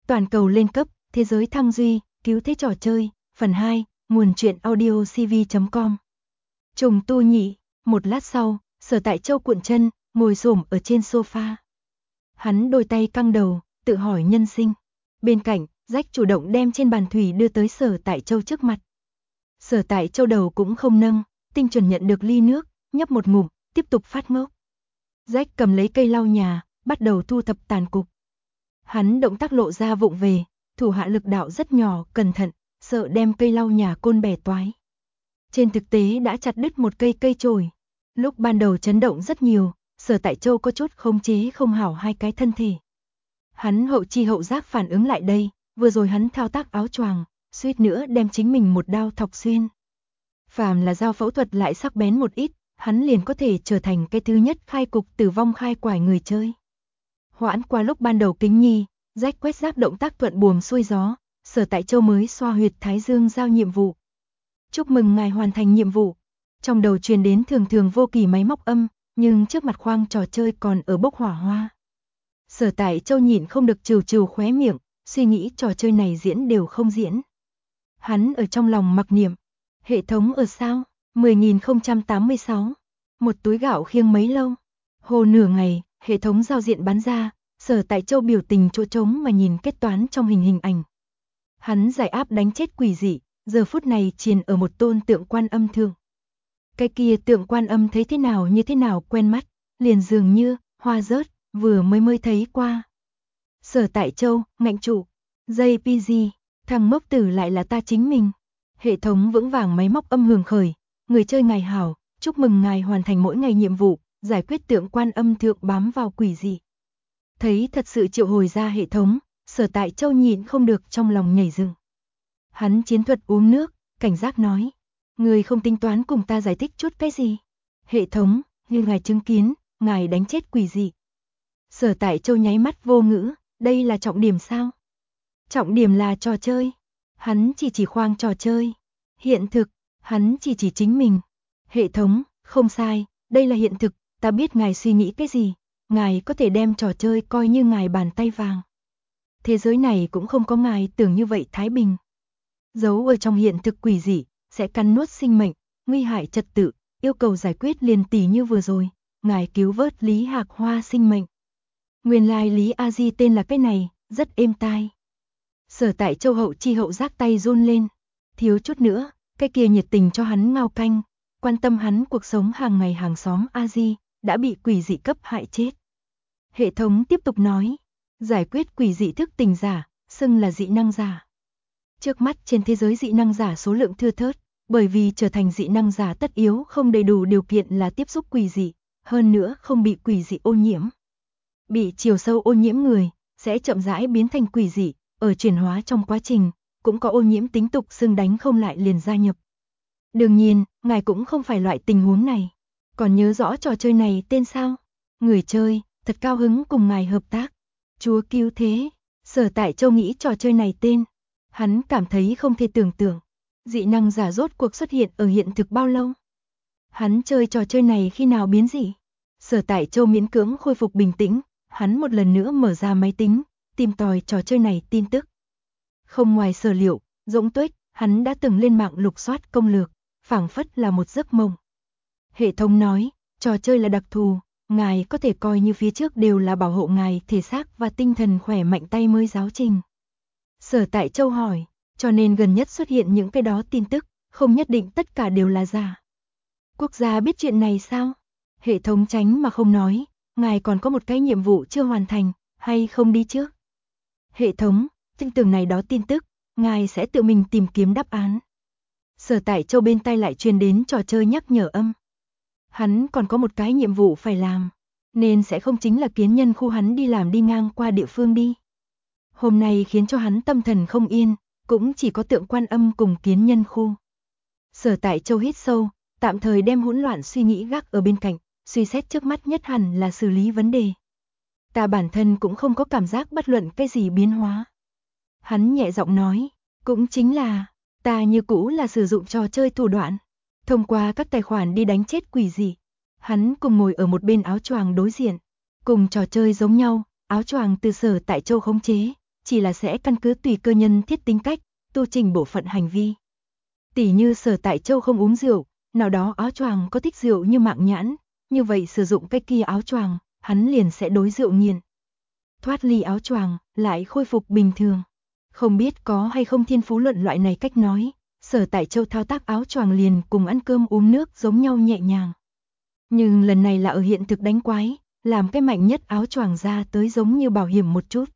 Toàn cầu lên cấp, thế giới thăng duy, cứu thế trò chơi, phần 2, nguồn truyện audio cv.com. Trùng tu nhị, một lát sau, Sở Tại Châu cuộn chân, ngồi xổm ở trên sofa. Hắn đôi tay căng đầu, tự hỏi nhân sinh. Bên cạnh, Rách chủ động đem trên bàn thủy đưa tới Sở Tại Châu trước mặt. Sở Tại Châu đầu cũng không nâng, tinh chuẩn nhận được ly nước, nhấp một ngụm, tiếp tục phát ngốc. Rách cầm lấy cây lau nhà, bắt đầu thu thập tàn cục. Hắn động tác lộ ra vụng về, thủ hạ lực đạo rất nhỏ, cẩn thận, sợ đem cây lau nhà côn bẻ toái. Trên thực tế đã chặt đứt một cây chổi. Lúc ban đầu chấn động rất nhiều, Sở Tại Châu có chút khống chế không hảo hai cái thân thể. Hắn hậu chi hậu giác phản ứng lại đây, vừa rồi hắn thao tác áo choàng, suýt nữa đem chính mình một đao thọc xuyên. Phàm là dao phẫu thuật lại sắc bén một ít, hắn liền có thể trở thành cái thứ nhất khai cục tử vong khai quải người chơi. Hoãn qua lúc ban đầu kính nhi, Rách quét rác động tác thuận buồm xuôi gió, Sở Tại Châu mới xoa huyệt thái dương giao nhiệm vụ. Chúc mừng ngài hoàn thành nhiệm vụ. Trong đầu truyền đến thường vô kỳ máy móc âm, nhưng trước mặt khoang trò chơi còn ở bốc hỏa hoa. Sở Tại Châu nhịn không được trừ khóe miệng, suy nghĩ trò chơi này diễn đều không diễn. Hắn ở trong lòng mặc niệm, hệ thống ở sao? 10.086. Một túi gạo khiêng mấy lâu. Hồ nửa ngày, hệ thống giao diện bắn ra, Sở Tại Châu biểu tình chỗ trống mà nhìn kết toán trong hình ảnh. Hắn giải áp đánh chết quỷ dị, giờ phút này triền ở một tôn tượng Quan Âm thượng. Cái kia tượng Quan Âm thấy thế nào như thế nào quen mắt, liền dường như hoa rớt, vừa mới thấy qua. Sở Tại Châu, ngạnh trụ, JPG, thằng ngốc tử lại là ta chính mình. Hệ thống vững vàng máy móc âm hưởng khởi, người chơi ngài hảo, chúc mừng ngài hoàn thành mỗi ngày nhiệm vụ, giải quyết tượng Quan Âm thượng bám vào quỷ dị. Thấy thật sự triệu hồi ra hệ thống, Sở Tại Châu nhịn không được trong lòng nhảy dựng. Hắn chiến thuật uống nước, cảnh giác nói, người không tính toán cùng ta giải thích chút cái gì. Hệ thống, như ngài chứng kiến, ngài đánh chết quỷ dị. Sở Tại Châu nháy mắt vô ngữ, đây là trọng điểm sao? Trọng điểm là trò chơi. Hắn chỉ khoang trò chơi. Hiện thực, hắn chỉ chính mình. Hệ thống, không sai, đây là hiện thực, ta biết ngài suy nghĩ cái gì. Ngài có thể đem trò chơi coi như ngài bàn tay vàng. Thế giới này cũng không có ngài tưởng như vậy thái bình. Giấu ở trong hiện thực quỷ dị, sẽ cắn nuốt sinh mệnh, nguy hại trật tự, yêu cầu giải quyết liền tỉ như vừa rồi, ngài cứu vớt Lý Hạc Hoa sinh mệnh. Nguyên lai Lý A Di tên là cái này, rất êm tai. Sở Tại Châu hậu chi hậu giác tay run lên, thiếu chút nữa, cái kia nhiệt tình cho hắn ngao canh, quan tâm hắn cuộc sống hàng ngày hàng xóm A Di, đã bị quỷ dị cấp hại chết. Hệ thống tiếp tục nói, giải quyết quỷ dị thức tình giả, xưng là dị năng giả. Trước mắt trên thế giới dị năng giả số lượng thưa thớt, bởi vì trở thành dị năng giả tất yếu không đầy đủ điều kiện là tiếp xúc quỷ dị, hơn nữa không bị quỷ dị ô nhiễm. Bị chiều sâu ô nhiễm người, sẽ chậm rãi biến thành quỷ dị, ở chuyển hóa trong quá trình, cũng có ô nhiễm tính tục xưng đánh không lại liền gia nhập. Đương nhiên, ngài cũng không phải loại tình huống này. Còn nhớ rõ trò chơi này tên sao? Người chơi, thật cao hứng cùng ngài hợp tác. Chúa cứu thế, Sở Tại Châu nghĩ trò chơi này tên. Hắn cảm thấy không thể tưởng tượng. Dị năng giả rốt cuộc xuất hiện ở hiện thực bao lâu? Hắn chơi trò chơi này khi nào biến dị? Sở Tại Châu miễn cưỡng khôi phục bình tĩnh, hắn một lần nữa mở ra máy tính, tìm tòi trò chơi này tin tức. Không ngoài sở liệu, Dũng Tuếch, hắn đã từng lên mạng lục soát công lược, phảng phất là một giấc mộng. Hệ thống nói, trò chơi là đặc thù, ngài có thể coi như phía trước đều là bảo hộ ngài thể xác và tinh thần khỏe mạnh tay mới giáo trình. Sở Tại Châu hỏi, cho nên gần nhất xuất hiện những cái đó tin tức, không nhất định tất cả đều là giả. Quốc gia biết chuyện này sao? Hệ thống tránh mà không nói, ngài còn có một cái nhiệm vụ chưa hoàn thành, hay không đi trước? Hệ thống, tin tưởng này đó tin tức, ngài sẽ tự mình tìm kiếm đáp án. Sở Tại Châu bên tai lại truyền đến trò chơi nhắc nhở âm. Hắn còn có một cái nhiệm vụ phải làm, nên sẽ không chính là kiến nhân khu hắn đi làm đi ngang qua địa phương đi. Hôm nay khiến cho hắn tâm thần không yên, cũng chỉ có tượng Quan Âm cùng kiến nhân khu. Sở Tại Châu hít sâu, tạm thời đem hỗn loạn suy nghĩ gác ở bên cạnh, suy xét trước mắt nhất hẳn là xử lý vấn đề. Ta bản thân cũng không có cảm giác bất luận cái gì biến hóa. Hắn nhẹ giọng nói, cũng chính là, ta như cũ là sử dụng trò chơi thủ đoạn, thông qua các tài khoản đi đánh chết quỷ dị. Hắn cùng ngồi ở một bên áo choàng đối diện, cùng trò chơi giống nhau, áo choàng từ Sở Tại Châu khống chế, chỉ là sẽ căn cứ tùy cơ nhân thiết tính cách, tu trình bộ phận hành vi. Tỷ như Sở Tại Châu không uống rượu, nào đó áo choàng có thích rượu như Mạng Nhãn, như vậy sử dụng cái kia áo choàng, hắn liền sẽ đối rượu nghiện. Thoát ly áo choàng, lại khôi phục bình thường. Không biết có hay không thiên phú luận loại này cách nói, Sở Tại Châu thao tác áo choàng liền cùng ăn cơm uống nước giống nhau nhẹ nhàng. Nhưng lần này là ở hiện thực đánh quái, làm cái mạnh nhất áo choàng ra tới giống như bảo hiểm một chút.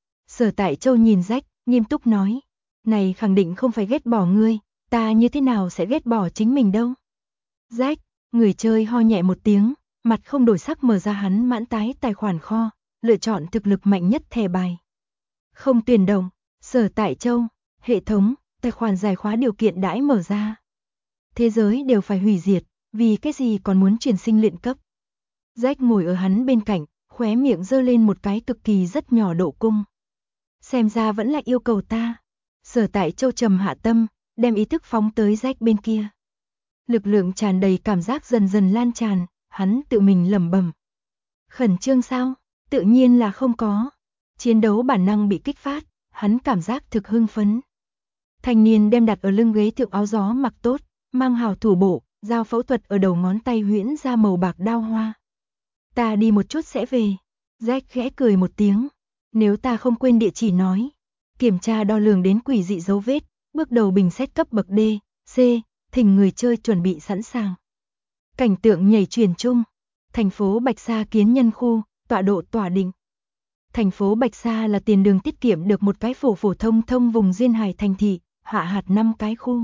Sở Tại Châu nhìn Jack, nghiêm túc nói, này khẳng định không phải ghét bỏ ngươi, ta như thế nào sẽ ghét bỏ chính mình đâu. Jack, người chơi ho nhẹ một tiếng, mặt không đổi sắc mở ra hắn mãn tái tài khoản kho, lựa chọn thực lực mạnh nhất thẻ bài. Không tuyển đồng, Sở Tại Châu, hệ thống, tài khoản giải khóa điều kiện đãi mở ra. Thế giới đều phải hủy diệt, vì cái gì còn muốn chuyển sinh luyện cấp. Jack ngồi ở hắn bên cạnh, khóe miệng giơ lên một cái cực kỳ rất nhỏ độ cung. Xem ra vẫn là yêu cầu ta. Sở Tại Châu trầm hạ tâm, đem ý thức phóng tới Jack bên kia. Lực lượng tràn đầy cảm giác dần dần lan tràn, hắn tự mình lẩm bẩm. Khẩn trương sao? Tự nhiên là không có. Chiến đấu bản năng bị kích phát, hắn cảm giác thực hưng phấn. Thanh niên đem đặt ở lưng ghế thượng áo gió mặc tốt, mang hào thủ bộ, dao phẫu thuật ở đầu ngón tay huyễn ra màu bạc đao hoa. Ta đi một chút sẽ về. Jack khẽ cười một tiếng. Nếu ta không quên địa chỉ nói. Kiểm tra đo lường đến quỷ dị dấu vết, bước đầu bình xét cấp bậc D, C, thỉnh người chơi chuẩn bị sẵn sàng. Cảnh tượng nhảy truyền chung. Thành phố Bạch Sa kiến nhân khu, tọa độ tỏa định. Thành phố Bạch Sa là tiền đường tiết kiệm được một cái phổ thông thông vùng duyên hải thành thị, hạ hạt 5 cái khu.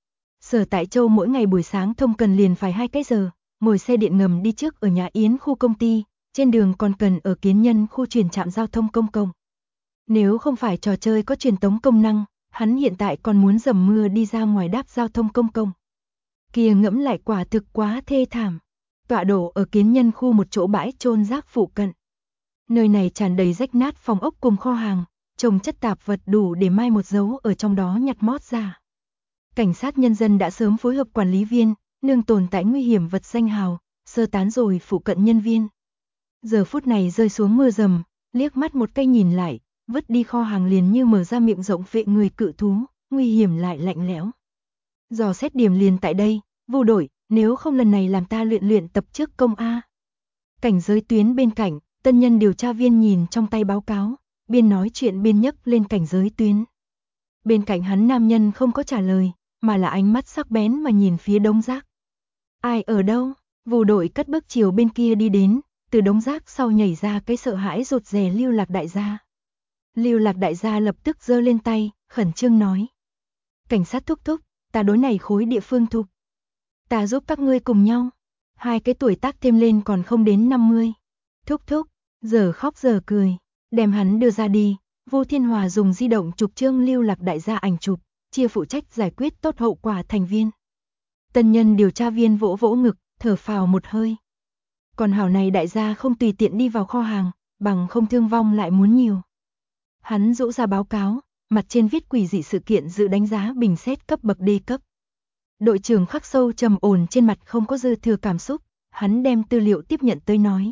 Sở Tại Châu mỗi ngày buổi sáng thông cần liền phải 2 cái giờ, ngồi xe điện ngầm đi trước ở nhà Yến khu công ty, trên đường còn cần ở kiến nhân khu chuyển trạm giao thông công cộng. Nếu không phải trò chơi có truyền tống công năng, hắn hiện tại còn muốn dầm mưa đi ra ngoài đáp giao thông công cộng. Kia ngẫm lại quả thực quá thê thảm. Tọa độ ở kiến nhân khu một chỗ bãi chôn rác phụ cận. Nơi này tràn đầy rách nát phòng ốc cùng kho hàng, trồng chất tạp vật đủ để mai một dấu ở trong đó nhặt mót ra. Cảnh sát nhân dân đã sớm phối hợp quản lý viên, nương tồn tại nguy hiểm vật danh hào, sơ tán rồi phụ cận nhân viên. Giờ phút này rơi xuống mưa rầm, liếc mắt một cái nhìn lại, vứt đi kho hàng liền như mở ra miệng rộng vệ người cự thú, nguy hiểm lại lạnh lẽo. Dò xét điểm liền tại đây, Vu đội, nếu không lần này làm ta luyện tập trước công A. Cảnh giới tuyến bên cạnh, tân nhân điều tra viên nhìn trong tay báo cáo, biên nói chuyện biên nhấc lên cảnh giới tuyến. Bên cạnh hắn nam nhân không có trả lời, mà là ánh mắt sắc bén mà nhìn phía đống rác. Ai ở đâu? Vu đội cất bước chiều bên kia đi đến, từ đống rác sau nhảy ra cái sợ hãi rụt rè Lưu Lạc đại gia. Lưu Lạc đại gia lập tức giơ lên tay, khẩn trương nói. Cảnh sát thúc thúc, ta đối này khối địa phương thục. Ta giúp các ngươi cùng nhau. 2 cái tuổi tác thêm lên còn không đến 50. Thúc thúc, giờ khóc giờ cười, đem hắn đưa ra đi. Vô Thiên Hòa dùng di động chụp chương Lưu Lạc đại gia ảnh chụp, chia phụ trách giải quyết tốt hậu quả thành viên. Tân nhân điều tra viên vỗ vỗ ngực, thở phào một hơi. Còn hảo này đại gia không tùy tiện đi vào kho hàng, bằng không thương vong lại muốn nhiều. Hắn rũ ra báo cáo, mặt trên viết quỷ dị sự kiện dự đánh giá bình xét cấp bậc D cấp. Đội trưởng khắc sâu trầm ổn trên mặt không có dư thừa cảm xúc, hắn đem tư liệu tiếp nhận tới nói.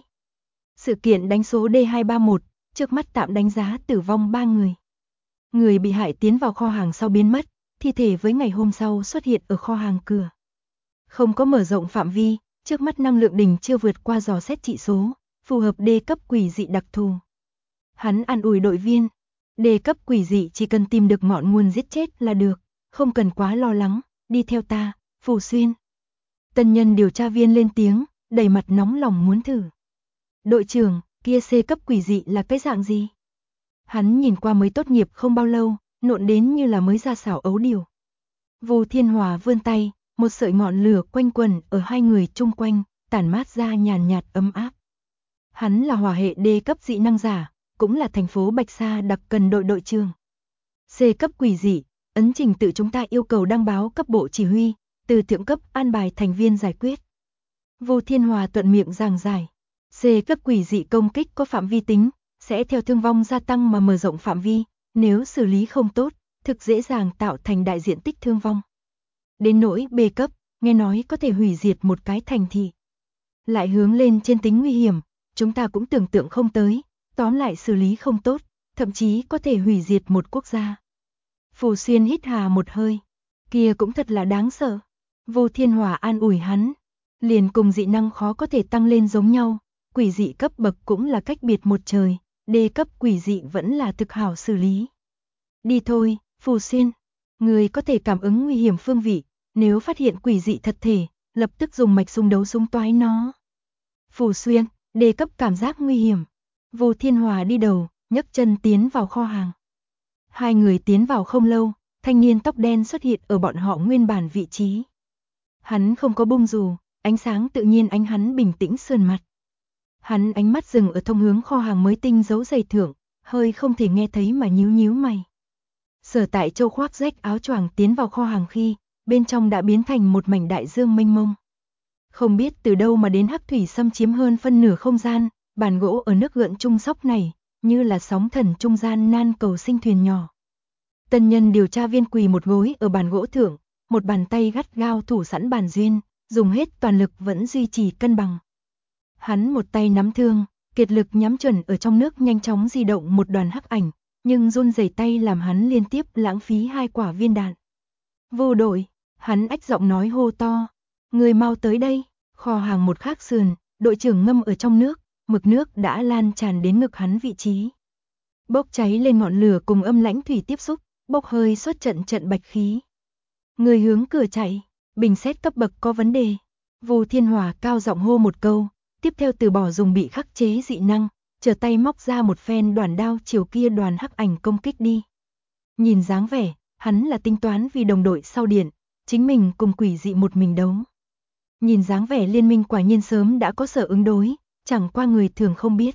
Sự kiện đánh số D231, trước mắt tạm đánh giá tử vong 3 người. Người bị hại tiến vào kho hàng sau biến mất, thi thể với ngày hôm sau xuất hiện ở kho hàng cửa. Không có mở rộng phạm vi, trước mắt năng lượng đỉnh chưa vượt qua dò xét trị số, phù hợp D cấp quỷ dị đặc thù. Hắn an ủi đội viên, D cấp quỷ dị chỉ cần tìm được ngọn nguồn giết chết là được, không cần quá lo lắng, đi theo ta, Phù Xuyên. Tân nhân điều tra viên lên tiếng, đầy mặt nóng lòng muốn thử. Đội trưởng, kia C cấp quỷ dị là cái dạng gì? Hắn nhìn qua mới tốt nghiệp không bao lâu, nộn đến như là mới ra xảo ấu điều. Vô Thiên Hòa vươn tay, một sợi ngọn lửa quanh quẩn ở 2 người chung quanh, tản mát ra nhàn nhạt ấm áp. Hắn là hỏa hệ D cấp dị năng giả, cũng là thành phố Bạch Sa đặc cần đội trưởng. C cấp quỷ dị, ấn trình tự chúng ta yêu cầu đăng báo cấp bộ chỉ huy, từ thượng cấp an bài thành viên giải quyết. Vô Thiên Hòa thuận miệng giảng giải. C cấp quỷ dị công kích có phạm vi tính, sẽ theo thương vong gia tăng mà mở rộng phạm vi, nếu xử lý không tốt, thực dễ dàng tạo thành đại diện tích thương vong. Đến nỗi B cấp, nghe nói có thể hủy diệt một cái thành thị. Lại hướng lên trên tính nguy hiểm, chúng ta cũng tưởng tượng không tới, tóm lại xử lý không tốt, thậm chí có thể hủy diệt một quốc gia. Phù Xuyên hít hà một hơi, kia cũng thật là đáng sợ. Vô Thiên Hòa an ủi hắn, liền cùng dị năng khó có thể tăng lên giống nhau, quỷ dị cấp bậc cũng là cách biệt một trời, đê cấp quỷ dị vẫn là thực hảo xử lý. Đi thôi, Phù Xuyên, người có thể cảm ứng nguy hiểm phương vị, nếu phát hiện quỷ dị thật thể, lập tức dùng mạch súng đấu súng toái nó. Phù Xuyên, đề cấp cảm giác nguy hiểm. Vô Thiên Hòa đi đầu, nhấc chân tiến vào kho hàng. Hai người tiến vào không lâu, thanh niên tóc đen xuất hiện ở bọn họ nguyên bản vị trí. Hắn không có bung dù, ánh sáng tự nhiên ánh hắn bình tĩnh sườn mặt. Hắn ánh mắt dừng ở thông hướng kho hàng mới tinh dấu giày thưởng, hơi không thể nghe thấy mà nhíu nhíu mày. Sở Tại Châu khoác rách áo choàng tiến vào kho hàng khi, bên trong đã biến thành một mảnh đại dương mênh mông. Không biết từ đâu mà đến hắc thủy xâm chiếm hơn phân nửa không gian, bàn gỗ ở nước gợn trung sóc này, như là sóng thần trung gian nan cầu sinh thuyền nhỏ. Tân nhân điều tra viên quỳ một gối ở bàn gỗ thượng, một bàn tay gắt gao thủ sẵn bàn duyên, dùng hết toàn lực vẫn duy trì cân bằng. Hắn một tay nắm thương, kiệt lực nhắm chuẩn ở trong nước nhanh chóng di động một đoàn hắc ảnh, nhưng run rẩy tay làm hắn liên tiếp lãng phí 2 quả viên đạn. Vô đội, hắn ách giọng nói hô to, người mau tới đây. Kho hàng một khác sườn, đội trưởng ngâm ở trong nước, mực nước đã lan tràn đến ngực hắn vị trí. Bốc cháy lên ngọn lửa cùng âm lãnh thủy tiếp xúc, bốc hơi xuất trận trận bạch khí. Người hướng cửa chạy, bình xét cấp bậc có vấn đề. Vô Thiên Hòa cao giọng hô một câu, tiếp theo từ bỏ dùng bị khắc chế dị năng, trở tay móc ra một phen đoàn đao chiều kia đoàn hắc ảnh công kích đi. Nhìn dáng vẻ, hắn là tính toán vì đồng đội sau điện, chính mình cùng quỷ dị một mình đấu. Nhìn dáng vẻ liên minh quả nhiên sớm đã có sở ứng đối, chẳng qua người thường không biết.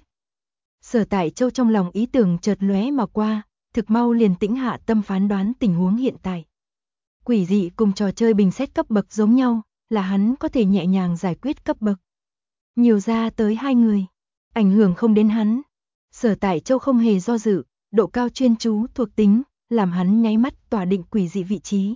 Sở Tại Châu trong lòng ý tưởng chợt lóe mà qua, thực mau liền tĩnh hạ tâm phán đoán tình huống hiện tại. Quỷ dị cùng trò chơi bình xét cấp bậc giống nhau, là hắn có thể nhẹ nhàng giải quyết cấp bậc. Nhiều ra tới 2 người, ảnh hưởng không đến hắn. Sở Tại Châu không hề do dự, độ cao chuyên chú thuộc tính, làm hắn nháy mắt tỏa định quỷ dị vị trí.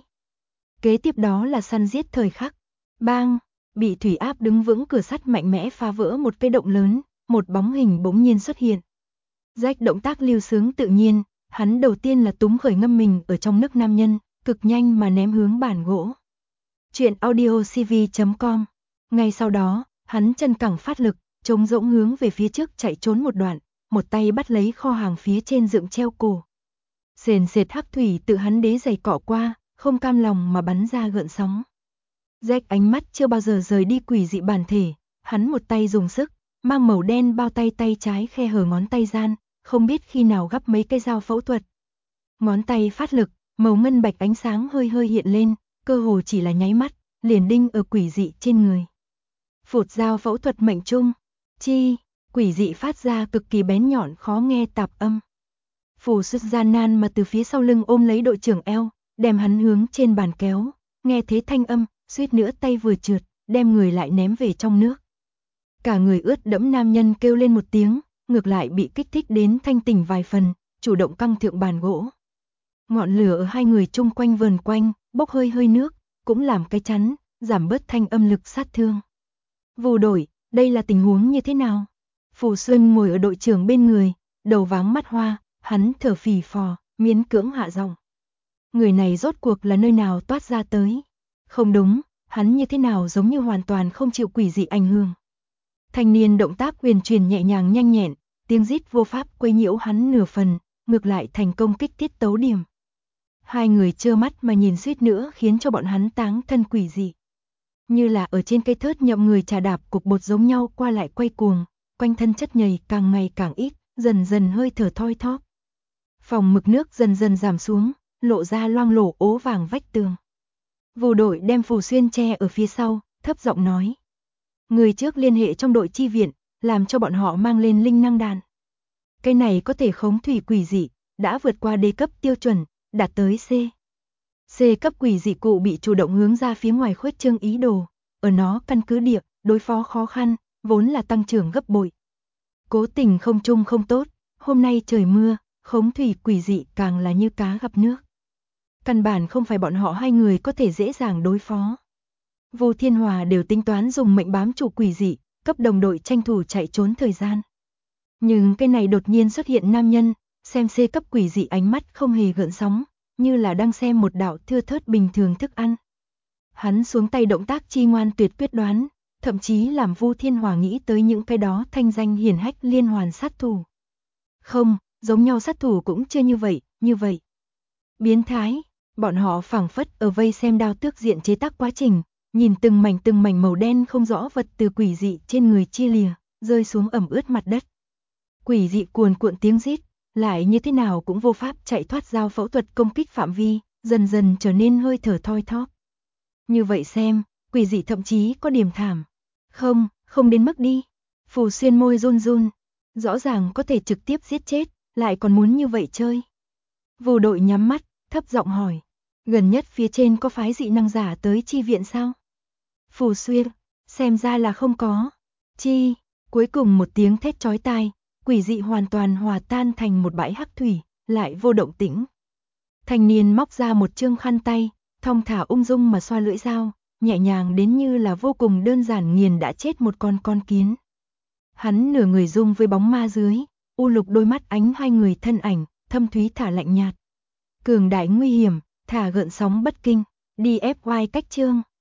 Kế tiếp đó là săn giết thời khắc. Bang! Bị thủy áp đứng vững cửa sắt mạnh mẽ phá vỡ một cái động lớn, một bóng hình bỗng nhiên xuất hiện. Jack động tác lưu sướng tự nhiên, hắn đầu tiên là túm khởi ngâm mình ở trong nước nam nhân, cực nhanh mà ném hướng bàn gỗ. Chuyện audiocv.com. Ngay sau đó, hắn chân cẳng phát lực, chống rỗng hướng về phía trước chạy trốn một đoạn, một tay bắt lấy kho hàng phía trên dựng treo cổ. Sền sệt hắc thủy tự hắn đế giày cọ qua, không cam lòng mà bắn ra gợn sóng. Jack ánh mắt chưa bao giờ rời đi quỷ dị bản thể, hắn một tay dùng sức, mang màu đen bao tay tay trái khe hở ngón tay gian, không biết khi nào gắp mấy cây dao phẫu thuật. Ngón tay phát lực, màu ngân bạch ánh sáng hơi hơi hiện lên, cơ hồ chỉ là nháy mắt, liền đinh ở quỷ dị trên người. Phụt dao phẫu thuật mệnh trung, chi, quỷ dị phát ra cực kỳ bén nhọn khó nghe tạp âm. Phù Xuất gian nan mà từ phía sau lưng ôm lấy đội trưởng eo, đem hắn hướng trên bàn kéo, nghe thế thanh âm, suýt nữa tay vừa trượt, đem người lại ném về trong nước. Cả người ướt đẫm nam nhân kêu lên một tiếng, ngược lại bị kích thích đến thanh tỉnh vài phần, chủ động căng thượng bàn gỗ. Ngọn lửa ở hai người chung quanh vờn quanh, bốc hơi hơi nước, cũng làm cái chắn, giảm bớt thanh âm lực sát thương. Vô đổi, đây là tình huống như thế nào? Phù Xuân ngồi ở đội trưởng bên người, đầu váng mắt hoa, hắn thở phì phò, miễn cưỡng hạ giọng. Người này rốt cuộc là nơi nào toát ra tới? Không đúng, hắn như thế nào giống như hoàn toàn không chịu quỷ dị ảnh hưởng. Thanh niên động tác huyền truyền nhẹ nhàng nhanh nhẹn, tiếng rít vô pháp quấy nhiễu hắn nửa phần, ngược lại thành công kích tiết tấu điểm. Hai người trơ mắt mà nhìn suýt nữa khiến cho bọn hắn táng thân quỷ dị. Như là ở trên cây thớt nhậm người trà đạp cục bột giống nhau qua lại quay cuồng, quanh thân chất nhầy càng ngày càng ít, dần dần hơi thở thoi thóp. Phòng mực nước dần dần giảm xuống, lộ ra loang lổ ố vàng vách tường. Vô đội đem Phù Xuyên che ở phía sau, thấp giọng nói. Người trước liên hệ trong đội chi viện, làm cho bọn họ mang lên linh năng đàn. Cái này có thể khống thủy quỷ dị, đã vượt qua D cấp tiêu chuẩn, đạt tới C. C cấp quỷ dị cụ bị chủ động hướng ra phía ngoài khuếch trương ý đồ, ở nó căn cứ địa, đối phó khó khăn, vốn là tăng trưởng gấp bội. Cố tình không chung không tốt, hôm nay trời mưa, khống thủy quỷ dị càng là như cá gặp nước. Căn bản không phải bọn họ hai người có thể dễ dàng đối phó. Vô Thiên Hòa đều tính toán dùng mệnh bám chủ quỷ dị, cấp đồng đội tranh thủ chạy trốn thời gian. Nhưng cái này đột nhiên xuất hiện nam nhân, xem C cấp quỷ dị ánh mắt không hề gợn sóng, như là đang xem một đạo thưa thớt bình thường thức ăn. Hắn xuống tay động tác chi ngoan tuyệt quyết đoán, thậm chí làm Vu Thiên Hòa nghĩ tới những cái đó thanh danh hiển hách liên hoàn sát thủ. Không, giống nhau sát thủ cũng chưa như vậy. Biến thái, bọn họ phảng phất ở vây xem đao tước diện chế tác quá trình, nhìn từng mảnh màu đen không rõ vật từ quỷ dị trên người chia lìa, rơi xuống ẩm ướt mặt đất. Quỷ dị cuồn cuộn tiếng rít, lại như thế nào cũng vô pháp chạy thoát dao phẫu thuật công kích phạm vi, dần dần trở nên hơi thở thoi thóp. Như vậy xem, quỷ dị thậm chí có điểm thảm. Không đến mức đi. Phù Xuyên môi run run, rõ ràng có thể trực tiếp giết chết, lại còn muốn như vậy chơi. Vô Đội nhắm mắt, thấp giọng hỏi, gần nhất phía trên có phái dị năng giả tới chi viện sao? Phù Xuyên, xem ra là không có. Chi, cuối cùng một tiếng thét chói tai, quỷ dị hoàn toàn hòa tan thành một bãi hắc thủy, lại vô động tĩnh. Thanh niên móc ra một chương khăn tay, thong thả ung dung mà xoa lưỡi dao, nhẹ nhàng đến như là vô cùng đơn giản nghiền đã chết một con kiến. Hắn nửa người dung với bóng ma dưới, u lục đôi mắt ánh hai người thân ảnh, thâm thúy thả lạnh nhạt. Cường đại nguy hiểm, thả gợn sóng bất kinh, DFY cách chương.